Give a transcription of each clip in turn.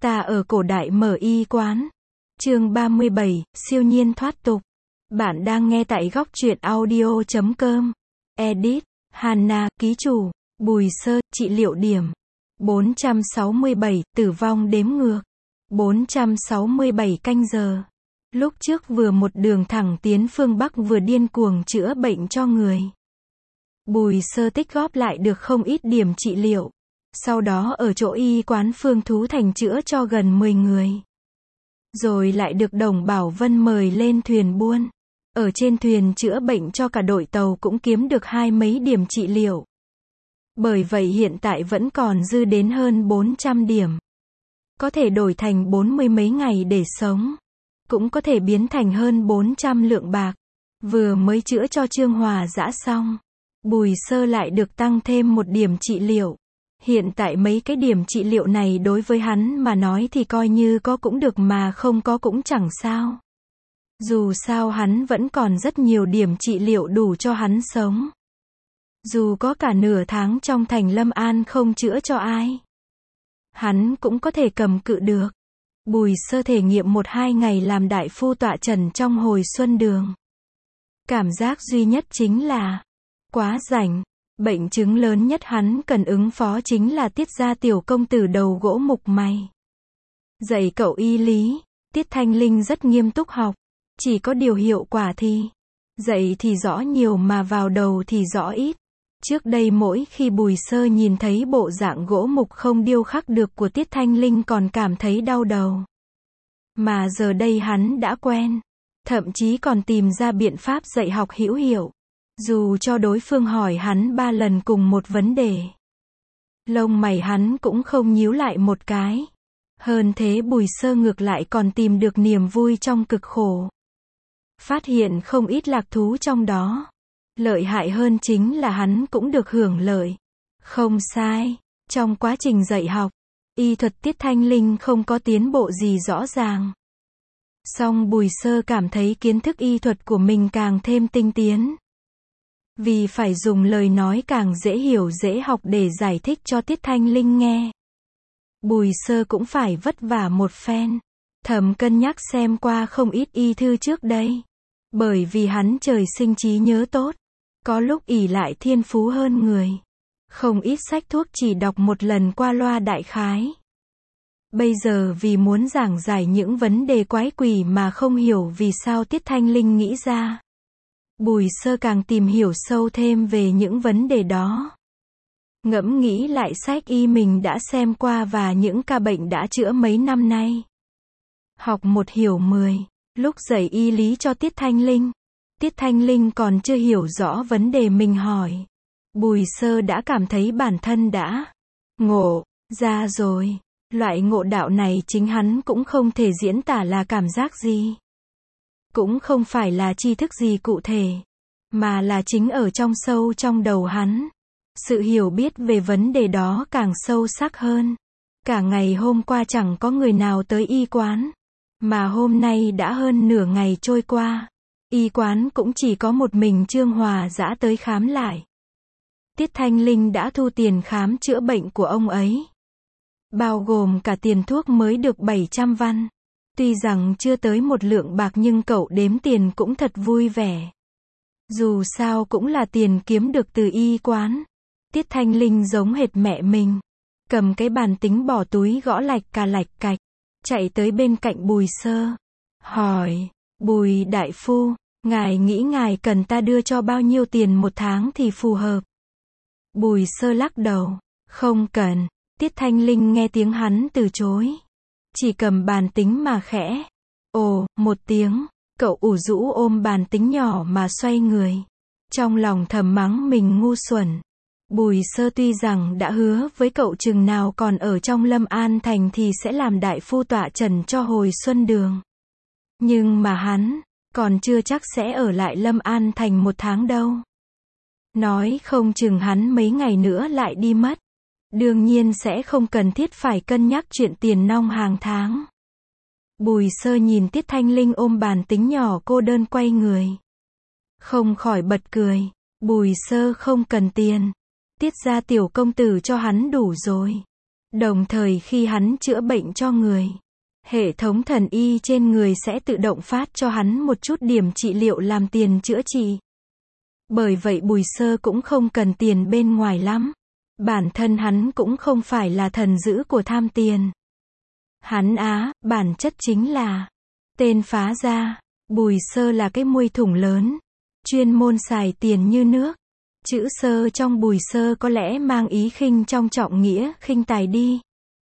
Ta ở cổ đại mở y quán. Chương 37, siêu nhiên thoát tục. Bạn đang nghe tại góc truyện audio.com. Edit, Hana, ký chủ, Bùi Sơ, trị liệu điểm. 467, tử vong đếm ngược. 467 canh giờ. Lúc trước vừa một đường thẳng tiến phương Bắc vừa điên cuồng chữa bệnh cho người. Bùi Sơ tích góp lại được không ít điểm trị liệu. Sau đó ở chỗ y quán Phương Thú Thành chữa cho gần 10 người. Rồi lại được Đồng Bảo Vân mời lên thuyền buôn. Ở trên thuyền chữa bệnh cho cả đội tàu cũng kiếm được 20 mấy điểm trị liệu. Bởi vậy hiện tại vẫn còn dư đến hơn 400 điểm. Có thể đổi thành 40 mấy ngày để sống. Cũng có thể biến thành hơn 400 lượng bạc. Vừa mới chữa cho Trương Hòa Dã xong. Bùi Sơ lại được tăng thêm một điểm trị liệu. Hiện tại mấy cái điểm trị liệu này đối với hắn mà nói thì coi như có cũng được mà không có cũng chẳng sao. Dù sao hắn vẫn còn rất nhiều điểm trị liệu đủ cho hắn sống. Dù có cả nửa tháng trong thành Lâm An không chữa cho ai, hắn cũng có thể cầm cự được. Bùi Sơ thể nghiệm 1-2 ngày làm đại phu tọa trần trong hồi xuân đường. Cảm giác duy nhất chính là quá rảnh. Bệnh chứng lớn nhất hắn cần ứng phó chính là tiết ra tiểu công tử đầu gỗ mục mày. Dạy cậu y lý, Tiết Thanh Linh rất nghiêm túc học. Chỉ có điều hiệu quả thì dạy thì rõ nhiều mà vào đầu thì rõ ít. Trước đây mỗi khi Bùi Sơ nhìn thấy bộ dạng gỗ mục không điêu khắc được của Tiết Thanh Linh còn cảm thấy đau đầu. Mà giờ đây hắn đã quen. Thậm chí còn tìm ra biện pháp dạy học hữu hiệu. Dù cho đối phương hỏi hắn 3 lần cùng một vấn đề, lông mày hắn cũng không nhíu lại một cái. Hơn thế Bùi Sơ ngược lại còn tìm được niềm vui trong cực khổ. Phát hiện không ít lạc thú trong đó. Lợi hại hơn chính là hắn cũng được hưởng lợi. Không sai, trong quá trình dạy học, y thuật Tiết Thanh Linh không có tiến bộ gì rõ ràng. Song Bùi Sơ cảm thấy kiến thức y thuật của mình càng thêm tinh tiến. Vì phải dùng lời nói càng dễ hiểu dễ học để giải thích cho Tiết Thanh Linh nghe. Bùi Sơ cũng phải vất vả một phen. Thầm cân nhắc xem qua không ít y thư trước đây. Bởi vì hắn trời sinh trí nhớ tốt. Có lúc ỷ lại thiên phú hơn người. Không ít sách thuốc chỉ đọc một lần qua loa đại khái. Bây giờ vì muốn giảng giải những vấn đề quái quỷ mà không hiểu vì sao Tiết Thanh Linh nghĩ ra. Bùi Sơ càng tìm hiểu sâu thêm về những vấn đề đó. Ngẫm nghĩ lại sách y mình đã xem qua và những ca bệnh đã chữa mấy năm nay. Học 1 hiểu 10. Lúc dạy y lý cho Tiết Thanh Linh, Tiết Thanh Linh còn chưa hiểu rõ vấn đề mình hỏi. Bùi Sơ đã cảm thấy bản thân đã ngộ ra rồi. Loại ngộ đạo này chính hắn cũng không thể diễn tả là cảm giác gì. Cũng không phải là tri thức gì cụ thể, mà là chính ở trong sâu trong đầu hắn. Sự hiểu biết về vấn đề đó càng sâu sắc hơn. Cả ngày hôm qua chẳng có người nào tới y quán, mà hôm nay đã hơn nửa ngày trôi qua. Y quán cũng chỉ có một mình Trương Hòa Dã tới khám lại. Tiết Thanh Linh đã thu tiền khám chữa bệnh của ông ấy. Bao gồm cả tiền thuốc mới được 700 văn. Tuy rằng chưa tới 1 lượng bạc nhưng cậu đếm tiền cũng thật vui vẻ. Dù sao cũng là tiền kiếm được từ y quán. Tiết Thanh Linh giống hệt mẹ mình. Cầm cái bàn tính bỏ túi gõ lạch cạch. Chạy tới bên cạnh Bùi Sơ. Hỏi, Bùi đại phu, ngài nghĩ ngài cần ta đưa cho bao nhiêu tiền 1 tháng thì phù hợp? Bùi Sơ lắc đầu. Không cần. Tiết Thanh Linh nghe tiếng hắn từ chối. Chỉ cầm bàn tính mà khẽ. Ồ, 1 tiếng. Cậu ủ rũ ôm bàn tính nhỏ mà xoay người. Trong lòng thầm mắng mình ngu xuẩn. Bùi Sơ tuy rằng đã hứa với cậu chừng nào còn ở trong Lâm An Thành thì sẽ làm đại phu tọa trần cho hồi xuân đường. Nhưng mà hắn còn chưa chắc sẽ ở lại Lâm An Thành 1 tháng đâu. Nói không chừng hắn mấy ngày nữa lại đi mất. Đương nhiên sẽ không cần thiết phải cân nhắc chuyện tiền nong hàng tháng. Bùi Sơ nhìn Tiết Thanh Linh ôm bàn tính nhỏ cô đơn quay người. Không khỏi bật cười. Bùi Sơ không cần tiền. Tiết ra tiểu công tử cho hắn đủ rồi. Đồng thời khi hắn chữa bệnh cho người, hệ thống thần y trên người sẽ tự động phát cho hắn một chút điểm trị liệu làm tiền chữa trị. Bởi vậy Bùi Sơ cũng không cần tiền bên ngoài lắm. Bản thân hắn cũng không phải là thần dữ của tham tiền. Hắn bản chất chính là tên phá gia. Bùi Sơ là cái muôi thủng lớn, chuyên môn xài tiền như nước. Chữ Sơ trong Bùi Sơ có lẽ mang ý khinh trong trọng nghĩa, khinh tài đi.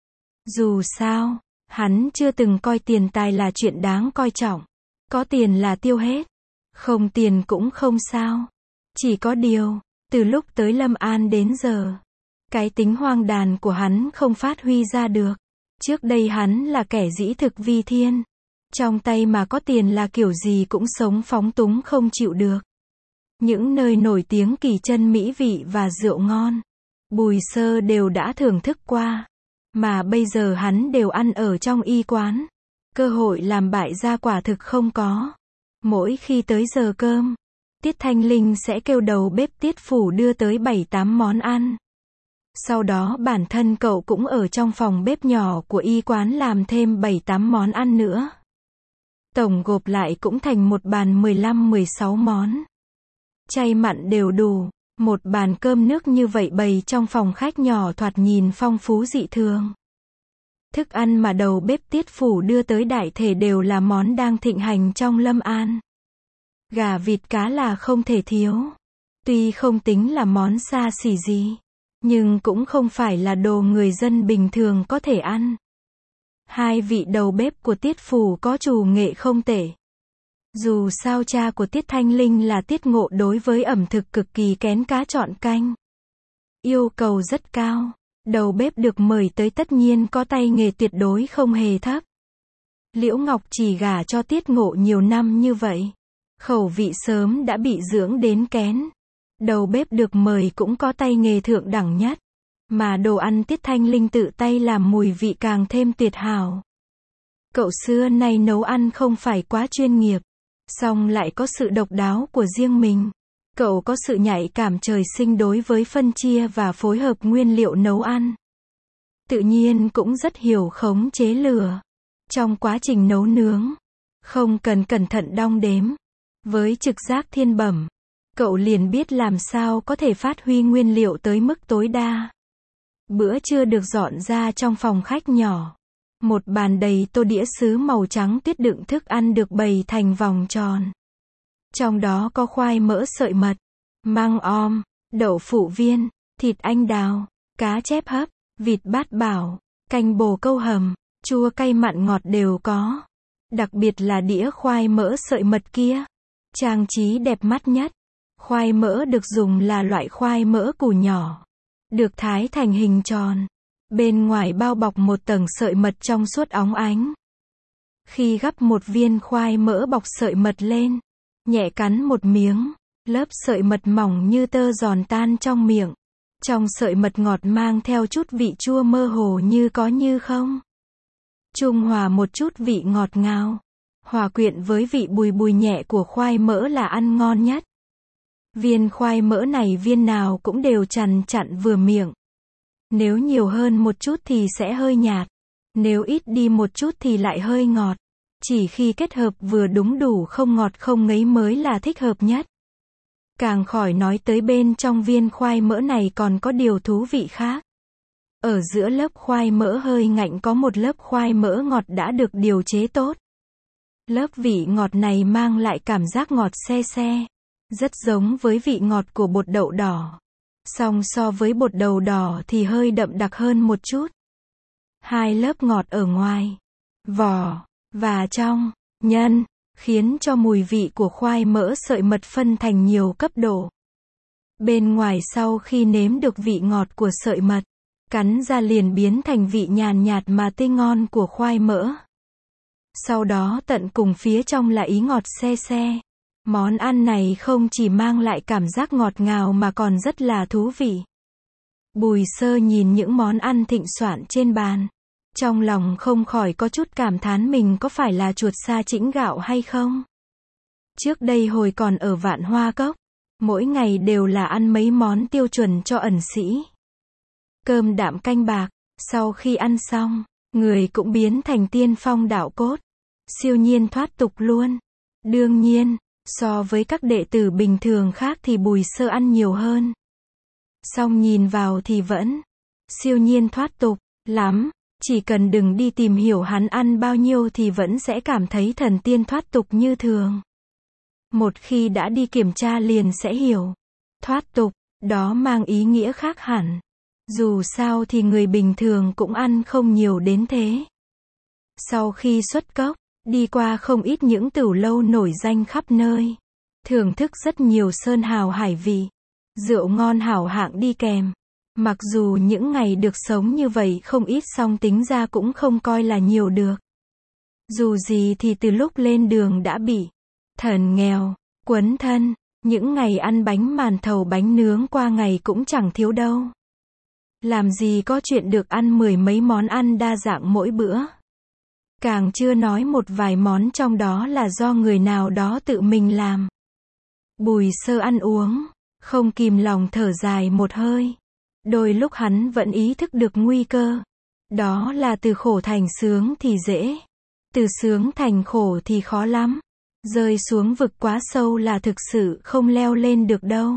Dù sao, hắn chưa từng coi tiền tài là chuyện đáng coi trọng. Có tiền là tiêu hết, không tiền cũng không sao. Chỉ có điều, từ lúc tới Lâm An đến giờ, cái tính hoang đàn của hắn không phát huy ra được. Trước đây hắn là kẻ dĩ thực vi thiên. Trong tay mà có tiền là kiểu gì cũng sống phóng túng không chịu được. Những nơi nổi tiếng kỳ chân mỹ vị và rượu ngon, Bùi Sơ đều đã thưởng thức qua. Mà bây giờ hắn đều ăn ở trong y quán. Cơ hội làm bại gia quả thực không có. Mỗi khi tới giờ cơm, Tiết Thanh Linh sẽ kêu đầu bếp Tiết Phủ đưa tới 7-8 món ăn. Sau đó bản thân cậu cũng ở trong phòng bếp nhỏ của y quán làm thêm 7-8 món ăn nữa. Tổng gộp lại cũng thành một bàn 15-16 món. Chay mặn đều đủ. Một bàn cơm nước như vậy bày trong phòng khách nhỏ thoạt nhìn phong phú dị thường. Thức ăn mà đầu bếp Tiết Phủ đưa tới đại thể đều là món đang thịnh hành trong Lâm An. Gà vịt cá là không thể thiếu. Tuy không tính là món xa xỉ gì, nhưng cũng không phải là đồ người dân bình thường có thể ăn. Hai vị đầu bếp của Tiết Phủ có chủ nghệ không tệ. Dù sao cha của Tiết Thanh Linh là Tiết Ngộ đối với ẩm thực cực kỳ kén cá chọn canh. Yêu cầu rất cao. Đầu bếp được mời tới tất nhiên có tay nghề tuyệt đối không hề thấp. Liễu Ngọc chỉ gả cho Tiết Ngộ nhiều năm như vậy. Khẩu vị sớm đã bị dưỡng đến kén. Đầu bếp được mời cũng có tay nghề thượng đẳng nhất. Mà đồ ăn Tiết Thanh Linh tự tay làm mùi vị càng thêm tuyệt hảo. Cậu xưa nay nấu ăn không phải quá chuyên nghiệp, song lại có sự độc đáo của riêng mình. Cậu có sự nhạy cảm trời sinh đối với phân chia và phối hợp nguyên liệu nấu ăn. Tự nhiên cũng rất hiểu khống chế lửa. Trong quá trình nấu nướng, không cần cẩn thận đong đếm. Với trực giác thiên bẩm, cậu liền biết làm sao có thể phát huy nguyên liệu tới mức tối đa. Bữa trưa được dọn ra trong phòng khách nhỏ. Một bàn đầy tô đĩa sứ màu trắng tuyết đựng thức ăn được bày thành vòng tròn. Trong đó có khoai mỡ sợi mật, măng om, đậu phụ viên, thịt anh đào, cá chép hấp, vịt bát bảo, canh bồ câu hầm, chua cay mặn ngọt đều có. Đặc biệt là đĩa khoai mỡ sợi mật kia, trang trí đẹp mắt nhất. Khoai mỡ được dùng là loại khoai mỡ củ nhỏ, được thái thành hình tròn. Bên ngoài bao bọc một tầng sợi mật trong suốt óng ánh. Khi gắp một viên khoai mỡ bọc sợi mật lên, nhẹ cắn một miếng, lớp sợi mật mỏng như tơ giòn tan trong miệng. Trong sợi mật ngọt mang theo chút vị chua mơ hồ như có như không. Trung hòa một chút vị ngọt ngào, hòa quyện với vị bùi bùi nhẹ của khoai mỡ là ăn ngon nhất. Viên khoai mỡ này viên nào cũng đều chằn chặn vừa miệng. Nếu nhiều hơn một chút thì sẽ hơi nhạt. Nếu ít đi một chút thì lại hơi ngọt. Chỉ khi kết hợp vừa đúng đủ không ngọt không ngấy mới là thích hợp nhất. Càng khỏi nói tới bên trong viên khoai mỡ này còn có điều thú vị khác. Ở giữa lớp khoai mỡ hơi ngạnh có một lớp khoai mỡ ngọt đã được điều chế tốt. Lớp vị ngọt này mang lại cảm giác ngọt se se. Rất giống với vị ngọt của bột đậu đỏ. Song so với bột đậu đỏ thì hơi đậm đặc hơn một chút. Hai lớp ngọt ở ngoài, vỏ, và trong, nhân, khiến cho mùi vị của khoai mỡ sợi mật phân thành nhiều cấp độ. Bên ngoài sau khi nếm được vị ngọt của sợi mật, cắn ra liền biến thành vị nhàn nhạt mà tươi ngon của khoai mỡ. Sau đó tận cùng phía trong là ý ngọt se se. Món ăn này không chỉ mang lại cảm giác ngọt ngào mà còn rất là thú vị. Bùi Sơ nhìn những món ăn thịnh soạn trên bàn. Trong lòng không khỏi có chút cảm thán mình có phải là chuột sa chĩnh gạo hay không. Trước đây hồi còn ở Vạn Hoa Cốc, mỗi ngày đều là ăn mấy món tiêu chuẩn cho ẩn sĩ. Cơm đạm canh bạc, Sau khi ăn xong, người cũng biến thành tiên phong đạo cốt, siêu nhiên thoát tục luôn. Đương nhiên, so với các đệ tử bình thường khác thì Bùi Sơ ăn nhiều hơn. Song nhìn vào thì vẫn siêu nhiên thoát tục lắm, chỉ cần đừng đi tìm hiểu hắn ăn bao nhiêu thì vẫn sẽ cảm thấy thần tiên thoát tục như thường. Một khi đã đi kiểm tra liền sẽ hiểu. Thoát tục, đó mang ý nghĩa khác hẳn. Dù sao thì người bình thường cũng ăn không nhiều đến thế. Sau khi xuất cốc, đi qua không ít những tửu lâu nổi danh khắp nơi. Thưởng thức rất nhiều sơn hào hải vị. Rượu ngon hảo hạng đi kèm. Mặc dù những ngày được sống như vậy không ít song tính ra cũng không coi là nhiều được. Dù gì thì từ lúc lên đường đã bị thần nghèo quấn thân, những ngày ăn bánh màn thầu bánh nướng qua ngày cũng chẳng thiếu đâu. Làm gì có chuyện được ăn 10 mấy món ăn đa dạng mỗi bữa. Càng chưa nói một vài món trong đó là do người nào đó tự mình làm. Bùi Sơ ăn uống, không kìm lòng thở dài một hơi. Đôi lúc hắn vẫn ý thức được nguy cơ. Đó là từ khổ thành sướng thì dễ. Từ sướng thành khổ thì khó lắm. Rơi xuống vực quá sâu là thực sự không leo lên được đâu.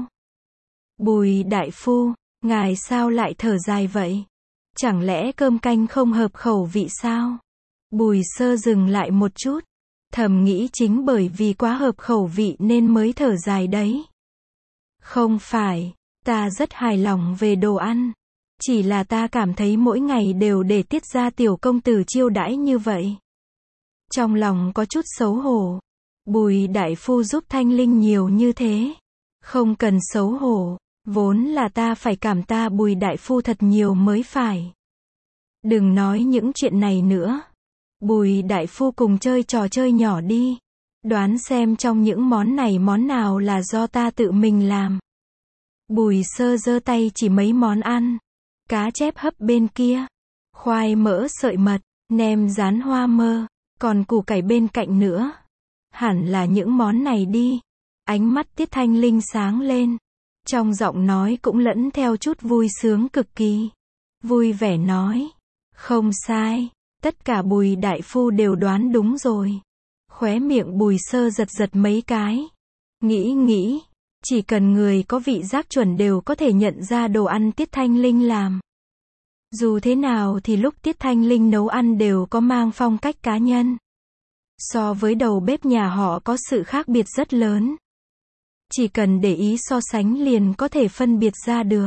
Bùi đại phu, ngài sao lại thở dài vậy? Chẳng lẽ cơm canh không hợp khẩu vị sao? Bùi Sơ dừng lại một chút. Thầm nghĩ chính bởi vì quá hợp khẩu vị nên mới thở dài đấy. Không phải, ta rất hài lòng về đồ ăn. Chỉ là ta cảm thấy mỗi ngày đều để tiết ra tiểu công tử chiêu đãi như vậy. Trong lòng có chút xấu hổ. Bùi đại phu giúp Thanh Linh nhiều như thế. Không cần xấu hổ. Vốn là ta phải cảm tạ Bùi đại phu thật nhiều mới phải. Đừng nói những chuyện này nữa. Bùi đại phu cùng chơi trò chơi nhỏ đi. Đoán xem trong những món này món nào là do ta tự mình làm. Bùi Sơ giơ tay chỉ mấy món ăn. Cá chép hấp bên kia. Khoai mỡ sợi mật. Nem rán hoa mơ. Còn củ cải bên cạnh nữa. Hẳn là những món này đi. Ánh mắt Tiết Thanh Linh sáng lên. Trong giọng nói cũng lẫn theo chút vui sướng cực kỳ. Vui vẻ nói. Không sai. Tất cả Bùi đại phu đều đoán đúng rồi. Khóe miệng Bùi Sơ giật giật mấy cái. Nghĩ. Chỉ cần người có vị giác chuẩn đều có thể nhận ra đồ ăn Tiết Thanh Linh làm. Dù thế nào thì lúc Tiết Thanh Linh nấu ăn đều có mang phong cách cá nhân. So với đầu bếp nhà họ có sự khác biệt rất lớn. Chỉ cần để ý so sánh liền có thể phân biệt ra được.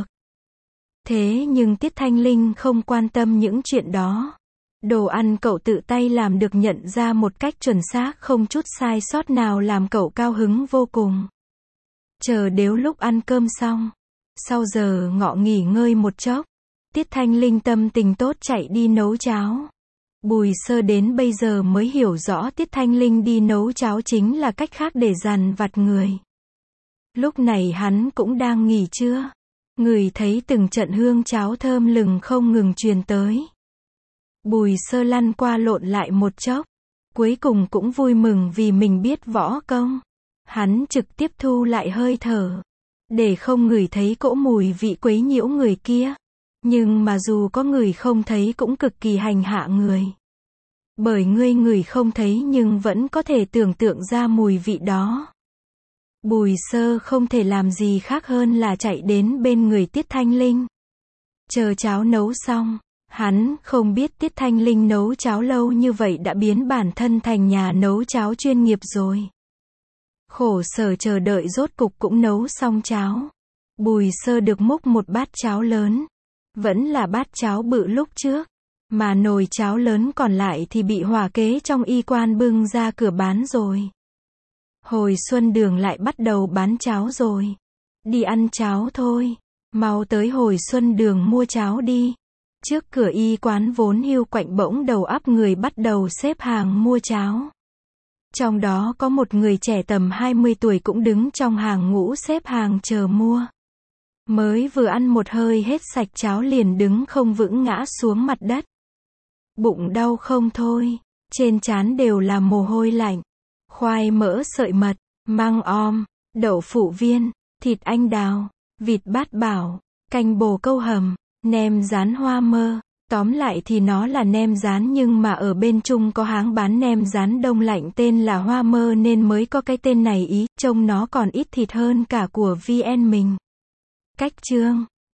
Thế nhưng Tiết Thanh Linh không quan tâm những chuyện đó. Đồ ăn cậu tự tay làm được nhận ra một cách chuẩn xác không chút sai sót nào làm cậu cao hứng vô cùng. Chờ đến lúc ăn cơm xong. Sau giờ ngọ nghỉ ngơi một chốc. Tiết Thanh Linh tâm tình tốt chạy đi nấu cháo. Bùi Sơ đến bây giờ mới hiểu rõ Tiết Thanh Linh đi nấu cháo chính là cách khác để dằn vặt người. Lúc này hắn cũng đang nghỉ trưa. Người thấy từng trận hương cháo thơm lừng không ngừng truyền tới. Bùi Sơ lăn qua lộn lại một chốc. Cuối cùng cũng vui mừng vì mình biết võ công. Hắn trực tiếp thu lại hơi thở. Để không ngửi thấy cỗ mùi vị quấy nhiễu người kia. Nhưng mà dù có người không thấy cũng cực kỳ hành hạ người. Bởi người không thấy nhưng vẫn có thể tưởng tượng ra mùi vị đó. Bùi Sơ không thể làm gì khác hơn là chạy đến bên người Tiết Thanh Linh. Chờ cháo nấu xong, hắn không biết Tiết Thanh Linh nấu cháo lâu như vậy đã biến bản thân thành nhà nấu cháo chuyên nghiệp rồi. Khổ sở chờ đợi rốt cục cũng nấu xong cháo. Bùi Sơ được múc một bát cháo lớn. Vẫn là bát cháo bự lúc trước. Mà nồi cháo lớn còn lại thì bị hỏa kế trong y quan bưng ra cửa bán rồi. Hồi Xuân Đường lại bắt đầu bán cháo rồi. Đi ăn cháo thôi. Mau tới Hồi Xuân Đường mua cháo đi. Trước cửa y quán vốn hiu quạnh bỗng đầu ắp người bắt đầu xếp hàng mua cháo. Trong đó có một người trẻ tầm 20 tuổi cũng đứng trong hàng ngũ xếp hàng chờ mua. Mới vừa ăn một hơi hết sạch cháo liền đứng không vững ngã xuống mặt đất. Bụng đau không thôi. Trên trán đều là mồ hôi lạnh. Khoai mỡ sợi mật, măng om, đậu phụ viên, thịt anh đào, vịt bát bảo, canh bồ câu hầm, nem rán hoa mơ, Tóm lại thì nó là nem rán nhưng mà ở bên Trung có hãng bán nem rán đông lạnh tên là Hoa Mơ nên mới có cái tên này ý, trông nó còn ít thịt hơn cả của VN mình. Cách chương